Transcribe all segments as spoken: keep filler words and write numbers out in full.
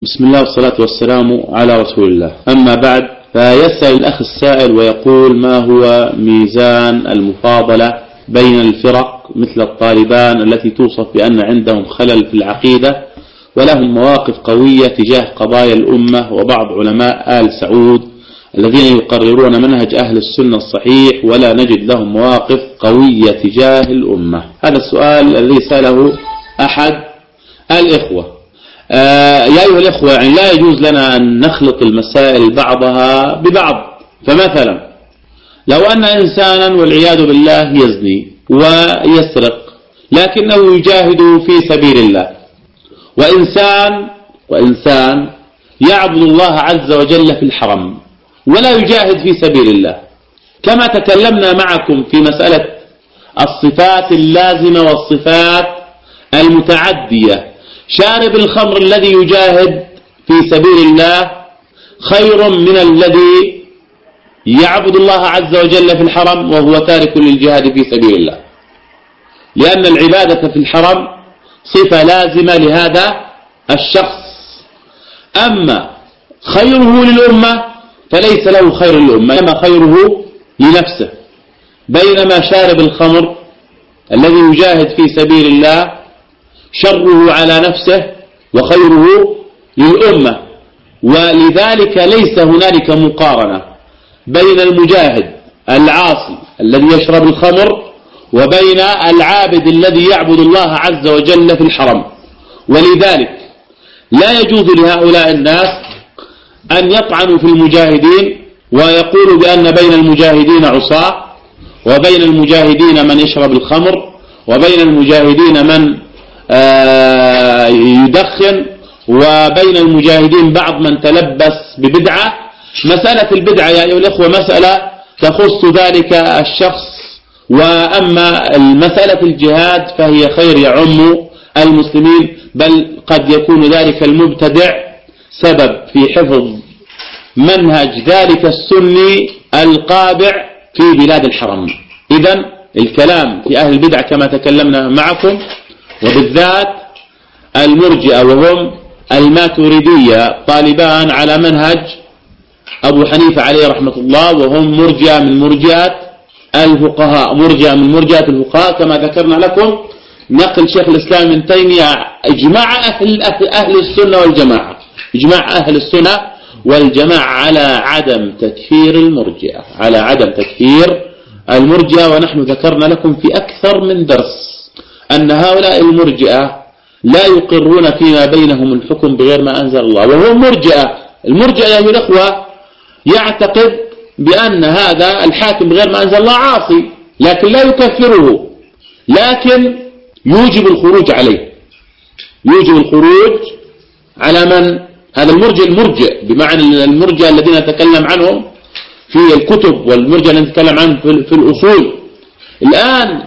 بسم الله والصلاة والسلام على رسول الله. أما بعد، فيسأل الأخ السائل ويقول: ما هو ميزان المفاضلة بين الفرق مثل الطالبان التي توصف بأن عندهم خلل في العقيدة ولهم مواقف قوية تجاه قضايا الأمة، وبعض علماء آل سعود الذين يقررون منهج أهل السنة الصحيح ولا نجد لهم مواقف قوية تجاه الأمة؟ هذا السؤال الذي سأله أحد الإخوة. آه يا أيها الإخوة، يعني لا يجوز لنا أن نخلط المسائل بعضها ببعض. فمثلا لو أن إنسانا والعياذ بالله يزني ويسرق لكنه يجاهد في سبيل الله، وإنسان وإنسان يعبد الله عز وجل في الحرم ولا يجاهد في سبيل الله، كما تكلمنا معكم في مسألة الصفات اللازمة والصفات المتعدية. شارب الخمر الذي يجاهد في سبيل الله خير من الذي يعبد الله عز وجل في الحرم وهو تارك للجهاد في سبيل الله، لأن العبادة في الحرم صفة لازمة لهذا الشخص. أما خيره للأمة فليس له خير الأمة، إنما خيره لنفسه. بينما شارب الخمر الذي يجاهد في سبيل الله شره على نفسه وخيره للأمة. ولذلك ليس هنالك مقارنة بين المجاهد العاصي الذي يشرب الخمر وبين العابد الذي يعبد الله عز وجل في الحرم. ولذلك لا يجوز لهؤلاء الناس أن يطعنوا في المجاهدين ويقولوا بأن بين المجاهدين عصاة، وبين المجاهدين من يشرب الخمر، وبين المجاهدين من يدخن، وبين المجاهدين بعض من تلبس ببدعة. مسألة البدعة يا أيها الأخوة مسألة تخص ذلك الشخص، وأما المسألة الجهاد فهي خير يعم المسلمين، بل قد يكون ذلك المبتدع سبب في حفظ منهج ذلك السني القابع في بلاد الحرم. إذن الكلام في أهل البدع كما تكلمنا معكم، وبالذات المرجئة وهم الماتريدية طالبان على منهج أبو حنيفة عليه رحمة الله، وهم مرجئة من مرجئة الفقهاء مرجئة من مرجئة الفقهاء كما ذكرنا لكم نقل شيخ الإسلام ابن تيمية إجماع أهل, أهل السنة والجماعة إجماع أهل السنة والجماعة على عدم تكفير المرجئة على عدم تكفير المرجئة. ونحن ذكرنا لكم في أكثر من درس أن هؤلاء المرجئة لا يقرون فيما بينهم الحكم بغير ما أنزل الله، وهم مرجئة. المرجئة يا الأخوة يعتقد بأن هذا الحاكم بغير ما أنزل الله عاصي، لكن لا يكفره، لكن يوجب الخروج عليه يوجب الخروج على من؟ هذا المرجئ المرجئ بمعنى المرجئة الذين نتكلم عنهم في الكتب، والمرجئة الذين نتكلم عنهم في الأصول. الآن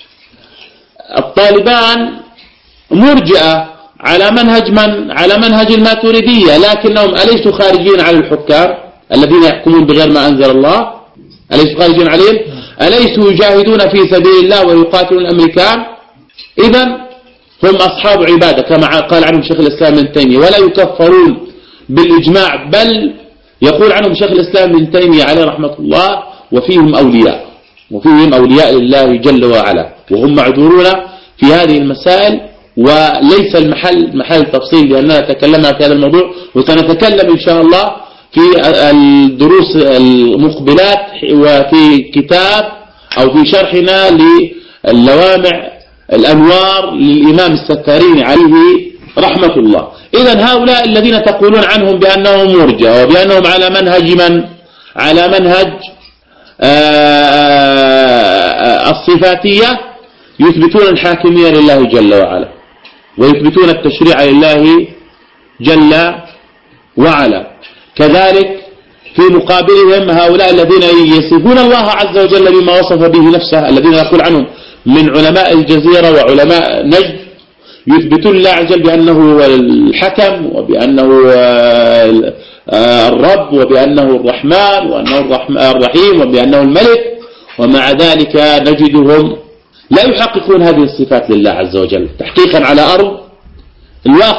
الطالبان مرجئة على منهج من؟ على منهج الماتريدية، لكنهم أليسوا خارجين على الحكام الذين يحكمون بغير ما أنزل الله؟ أليسوا خارجين عليهم؟ أليسوا يجاهدون في سبيل الله ويقاتلون الأمريكان؟ إذن هم أصحاب عبادة كما قال عنهم شيخ الإسلام ابن تيمية، ولا يكفرون بالإجماع، بل يقول عنهم شيخ الإسلام ابن تيمية عليه رحمة الله: وفيهم أولياء وفيهم أولياء لله جل وعلا، وهم معذورون في هذه المسائل. وليس المحل محل تفصيل لأننا تكلمنا في هذا الموضوع، وسنتكلم إن شاء الله في الدروس المقبلات وفي كتاب أو في شرحنا للوامع الأنوار للإمام الستاريني عليه رحمة الله. إذن هؤلاء الذين تقولون عنهم بأنهم مرجئة وبأنهم على منهج من؟ على منهج الصفاتية يثبتون الحاكمية لله جل وعلا، ويثبتون التشريع لله جل وعلا. كذلك في مقابلهم هؤلاء الذين يصفون الله عز وجل بما وصف به نفسه، الذين يقول عنهم من علماء الجزيرة وعلماء نجد، يثبتون الله عز وجل بأنه هو الحكم، وبأنه الرب، وبأنه الرحمن، وأنه الرحيم، وبأنه الملك. ومع ذلك نجدهم لا يحققون هذه الصفات لله عز وجل تحقيقا على أرض الواقع،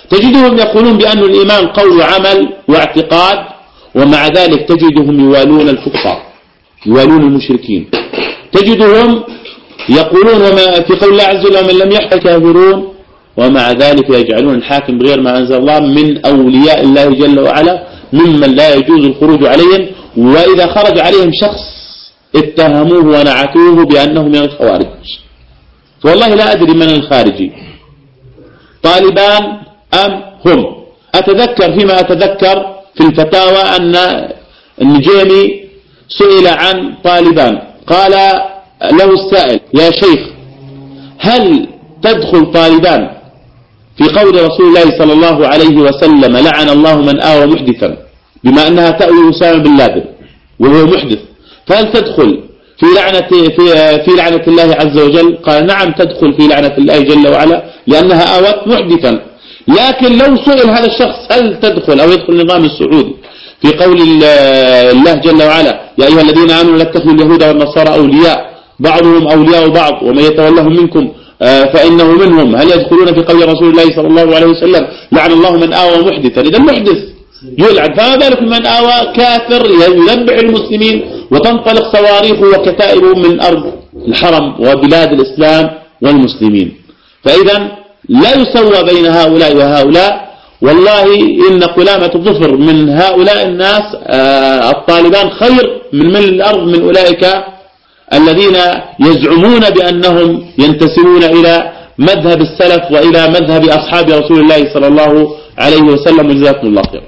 تجدهم يقولون بأن الإيمان قول وعمل واعتقاد، ومع ذلك تجدهم يوالون الكفار، يوالون المشركين. تجدهم يقولون وما في قول الله عز وجل من لم يحكم كافرون، ومع ذلك يجعلون الحاكم بغير ما أنزل الله من أولياء الله جل وعلا ممن لا يجوز الخروج عليهم، وإذا خرج عليهم شخص اتهموه ونعتوه بأنه من الخوارج. والله لا أدري من الخارجي، طالبان أم هم. أتذكر فيما أتذكر في الفتاوى أن النجيمي سئل عن طالبان، قال له السائل يا شيخ هل تدخل طالبان في قول رسول الله صلى الله عليه وسلم لعن الله من آوى محدثا، بما أنها تأوي أسامة بن لادن وهو محدث، فهل تدخل في لعنة في في لعنة الله عز وجل؟ قال نعم تدخل في لعنة الله جل وعلا لأنها آوت محدثا. لكن لو سئل هذا الشخص هل تدخل أو يدخل النظام السعودي في قول الله جل وعلا يا أيها الذين آمنوا لا تتخذوا اليهود والنصارى أولياء بعضهم أولياء بعض ومن يتولهم منكم فإنه منهم، هل يدخلون في قول رسول الله صلى الله عليه وسلم لعن الله من آوى محدثا؟ إذا محدث يلعن، فما بالك من آوى كافر يذبح المسلمين وتنطلق صواريخ وكتائب من أرض الحرم وبلاد الإسلام والمسلمين. فإذا لا يسوى بين هؤلاء وهؤلاء. والله إن قلامة الظفر من هؤلاء الناس الطالبان خير من من الأرض من أولئك الذين يزعمون بأنهم ينتسبون إلى مذهب السلف وإلى مذهب أصحاب رسول الله صلى الله عليه وسلم، وجزاكم الله خير.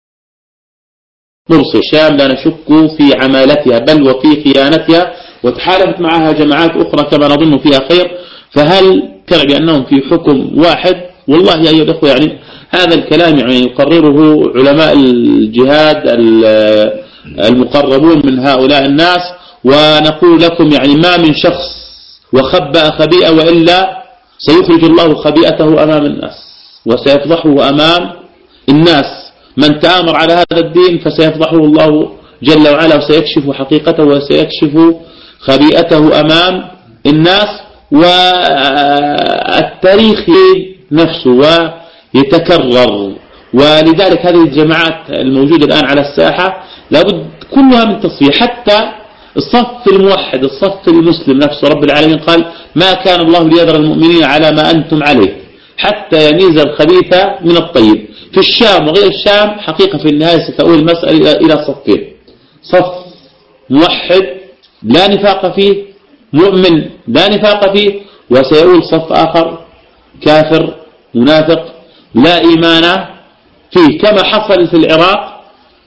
مرسي الشام لا نشك في عمالتها بل وفي خيانتها، وتحالفت معها جماعات أخرى كما نظن فيها خير، فهل كان بأنهم في حكم واحد؟ والله يا أيها الأخوة يعني هذا الكلام يعني يقرره علماء الجهاد المقربون من هؤلاء الناس، ونقول لكم يعني ما من شخص وخبأ خبيئة وإلا سيخرج الله خبيئته أمام الناس وسيفضحه أمام الناس. من تآمر على هذا الدين فسيفضحه الله جل وعلا وسيكشف حقيقته وسيكشف خبيئته أمام الناس، والتاريخ نفسه ويتكرر. ولذلك هذه الجماعات الموجودة الآن على الساحة لابد كلها من تصفية، حتى الصف الموحد الصف المسلم نفسه رب العالمين قال ما كان الله ليذر المؤمنين على ما أنتم عليه حتى يميز الخبيث من الطيب. في الشام وغير الشام حقيقة في النهاية ستؤول المسألة إلى صفين: صف موحد لا نفاق فيه، مؤمن لا نفاق فيه، وسيؤول صف آخر كافر منافق لا إيمان فيه، كما حصل في العراق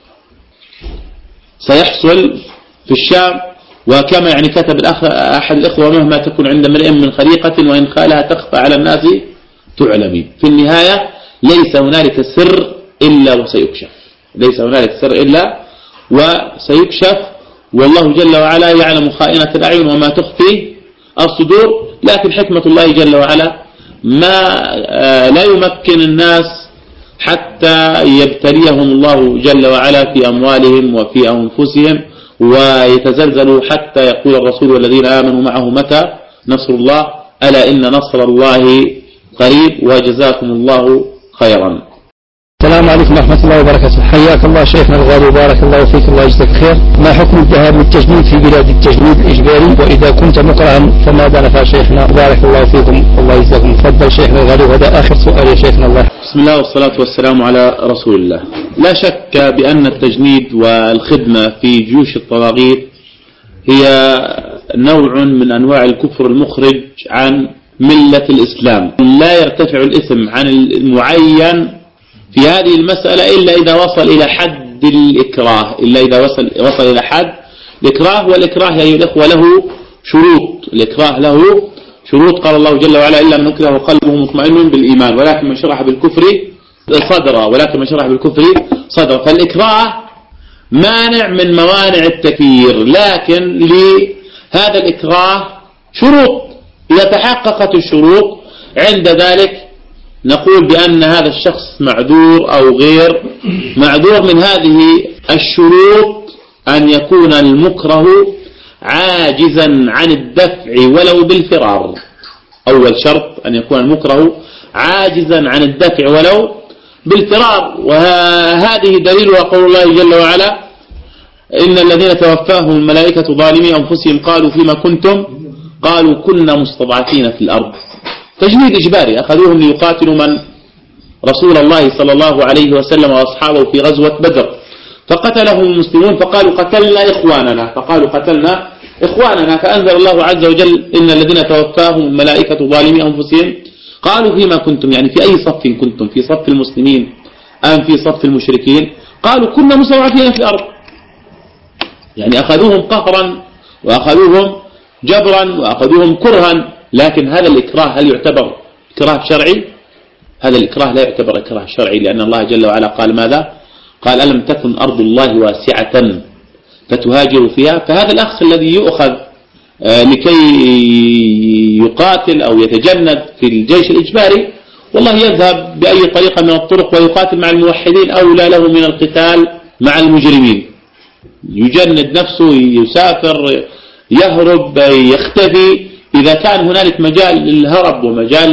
سيحصل في الشام. وكما يعني كتب الأخ أحد الإخوة مهما تكون عند امرئ من خليقة وإن خالها تخفى على الناس تعلمي. في النهاية ليس هنالك سر إلا وسيكشف، ليس هنالك سر إلا وسيكشف، والله جل وعلا يعلم خائنة الأعين وما تخفي الصدور. لكن حكمة الله جل وعلا ما لا يمكن الناس حتى يبتليهم الله جل وعلا في أموالهم وفي أنفسهم ويتزلزلوا، حتى يقول الرسول والذين آمنوا معه متى نصر الله، ألا إن نصر الله قريب، وجزاكم الله خيرا. السلام عليكم ورحمة الله وبركاته. حياك الله شيخنا الغالي وبارك الله فيك، الله يجزاك خير. ما حكم الذهاب للتجنيد في بلاد التجنيد الإجباري؟ وإذا كنت مكرها فماذا نفعل شيخنا؟ بارك الله فيكم الله يجزاكم. تفضل شيخنا الغالي، وهذا آخر سؤال يا شيخنا. الله بسم الله والصلاة والسلام على رسول الله. لا شك بأن التجنيد والخدمة في جيوش الطواغيت هي نوع من أنواع الكفر المخرج عن ملة الإسلام. لا يرتفع الإثم عن المعين في هذه المسألة إلا إذا وصل إلى حد الإكراه، إلا إذا وصل وصل إلى حد الإكراه. والإكراه يا أيها الأخوة له شروط، الإكراه له شروط. قال الله جل وعلا إلا من أكره وقلبه مطمئن بالإيمان ولكن من شرح بالكفر صدرا ولكن من شرح بالكفر صدرا. فالإكراه مانع من موانع التكفير، لكن لهذا الإكراه شروط، إذا تحققت الشروط عند ذلك نقول بأن هذا الشخص معذور أو غير معذور. من هذه الشروط أن يكون المكره عاجزا عن الدفع ولو بالفرار. أول شرط أن يكون المكره عاجزا عن الدفع ولو بالفرار. وهذه دليلها قول الله جل وعلا إن الذين توفاهم الملائكة ظالمي أنفسهم قالوا فيما كنتم قالوا كنا مستضعفين في الأرض. تجنيد إجباري، أخذوهم ليقاتلوا من رسول الله صلى الله عليه وسلم وأصحابه في غزوة بدر، فقتلهم المسلمون فقالوا قتلنا إخواننا، فقالوا قتلنا إخواننا، فأنزل الله عز وجل إن الذين توفاهم الملائكة ظالمي أنفسهم قالوا فيما كنتم، يعني في أي صف كنتم، في صف المسلمين أم في صف المشركين؟ قالوا كنا مستضعفين في الأرض، يعني أخذوهم قهرا وأخذوهم جبرا وأخذوهم كرها. لكن هذا الإكراه هل يعتبر إكراه شرعي؟ هذا الإكراه لا يعتبر إكراه شرعي، لأن الله جل وعلا قال ماذا؟ قال ألم تكن أرض الله واسعة فتهاجروا فيها. فهذا الأخ الذي يؤخذ لكي يقاتل أو يتجند في الجيش الإجباري والله يذهب بأي طريقة من الطرق ويقاتل مع الموحدين، أولى له من القتال مع المجرمين. يجند نفسه، يسافر، يهرب، يختفي. إذا كان هنالك مجال للهرب ومجال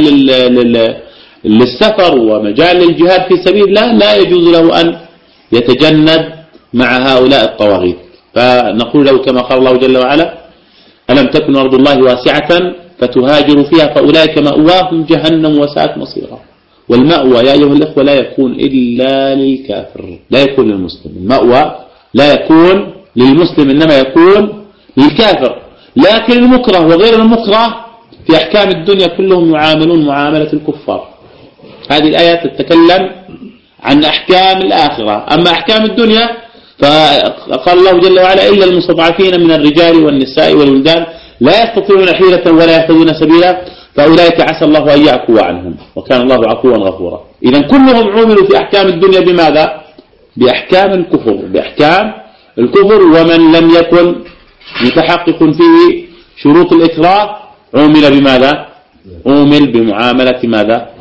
للسفر ومجال للجهاد في سبيل الله لا يجوز له أن يتجند مع هؤلاء الطواغيت. فنقول له كما قال الله جل وعلا ألم تكن أرض الله واسعة فتهاجروا فيها فأولئك مأواهم جهنم وساءت مصيرا. والمأوى يا أيها الإخوة لا يكون إلا للكافر، لا يكون للمسلم. المأوى لا يكون للمسلم إنما يكون للكافر. لكن المكره وغير المكره في أحكام الدنيا كلهم يعاملون معاملة الكفار. هذه الآية تتكلم عن أحكام الآخرة. أما أحكام الدنيا فقال الله جل وعلا إلا المستضعفين من الرجال والنساء والولدان لا يستطيعون حيلة ولا يهتدون سبيلا فأولئك عسى الله أن يعفو عنهم وكان الله عفوا غفورا. إذا كلهم عملوا في أحكام الدنيا بماذا؟ بأحكام الكفر، بأحكام الكفر. ومن لم يكن متحقق فيه شروط الإكراه عمل بماذا؟ عمل بمعاملة ماذا؟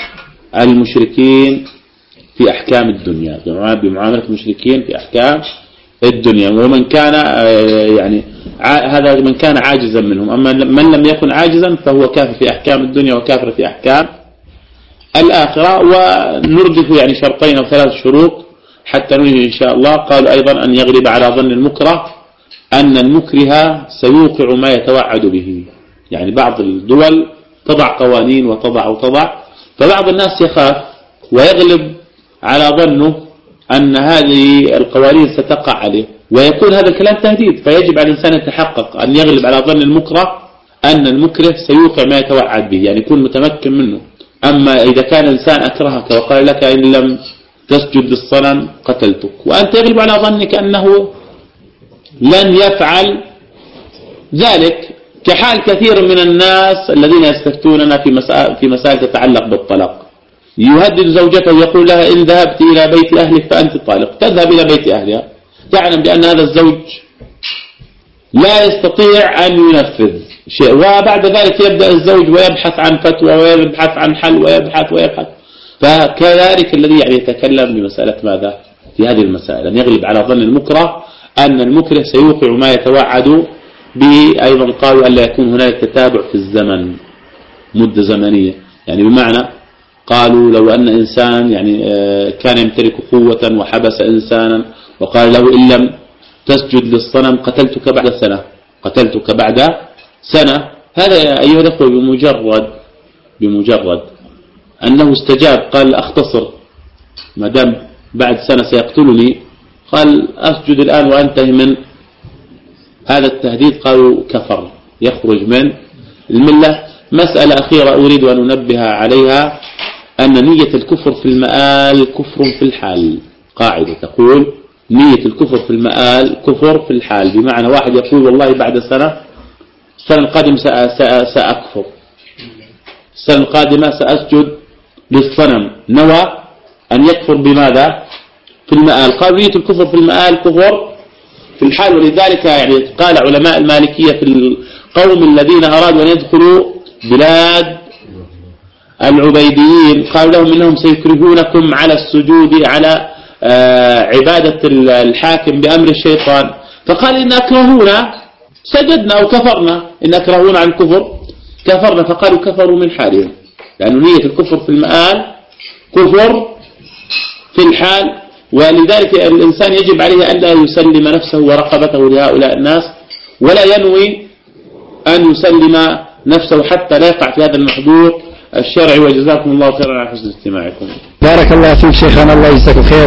المشركين في أحكام الدنيا، بمعاملة المشركين في أحكام الدنيا. ومن كان يعني هذا من كان عاجزا منهم. أما من لم يكن عاجزا فهو كافر في أحكام الدنيا وكافر في أحكام الآخرة. ونردف يعني شرطين أو ثلاث شروط حتى ننهي إن شاء الله. قال أيضا أن يغلب على ظن المكره أن المكره سيوقع ما يتوعد به. يعني بعض الدول تضع قوانين وتضع وتضع، فبعض الناس يخاف ويغلب على ظنه أن هذه القوانين ستقع عليه ويكون هذا الكلام تهديد. فيجب على الإنسان يتحقق أن يغلب على ظن المكره أن المكره سيوقع ما يتوعد به، يعني يكون متمكن منه. أما إذا كان الإنسان أكرهك وقال لك إن لم تسجد للصنم قتلتك، وأنت يغلب على ظنك أنه لن يفعل ذلك، كحال كثير من الناس الذين يستفتوننا في مسائل في مسائل تتعلق بالطلاق. يهدد زوجته يقول لها إن ذهبت إلى بيت أهلك فأنت طالق، تذهب إلى بيت أهلها تعلم بأن هذا الزوج لا يستطيع أن ينفذ شيء، وبعد ذلك يبدأ الزوج ويبحث عن فتوى ويبحث عن حل ويبحث ويبحث. فكذلك الذي يعني يتكلم بمسألة ماذا في هذه المسائل أن يغلب على ظن المكره أن المكره سيوقع ما يتوعد به. أيضا قالوا ألا يكون هناك تتابع في الزمن، مدة زمنية، يعني بمعنى قالوا لو أن إنسان يعني كان يمتلك قوة وحبس إنسانا وقال له إن لم تسجد للصنم قتلتك بعد سنة، قتلتك بعد سنة. هذا أيها الأخوة بمجرد بمجرد أنه استجاب قال أختصر ما دام بعد سنة سيقتلني، قال أسجد الآن وأنتهي من هذا التهديد، قالوا كفر، يخرج من الملة. مسألة أخيرة أريد أن أنبه عليها أن نية الكفر في المآل كفر في الحال. قاعدة تقول نية الكفر في المآل كفر في الحال، بمعنى واحد يقول والله بعد سنة السنة القادمة سأكفر، السنة القادمة سأسجد للصنم، نوى أن يكفر بماذا؟ في المآل. قال نية الكفر في المآل كفر في الحال. ولذلك يعني قال علماء المالكية في القوم الذين أرادوا أن يدخلوا بلاد العبيديين قال لهم إنهم سيكرهونكم على السجود على عبادة الحاكم بأمر الشيطان. فقال إن أكرهونا سجدنا أو كفرنا، إن أكرهونا عن الكفر كفرنا. فقالوا كفروا من حالهم، لأن نية الكفر في المآل كفر في الحال. ولذلك الإنسان يجب عليه أن لا يسلم نفسه ورقبته لهؤلاء الناس، ولا ينوي أن يسلم نفسه حتى لا يقع في هذا المحظور الشرعي. وجزاكم الله خيرا على حسن استماعكم. بارك الله فيك شيخنا، الله يجزاك الخير.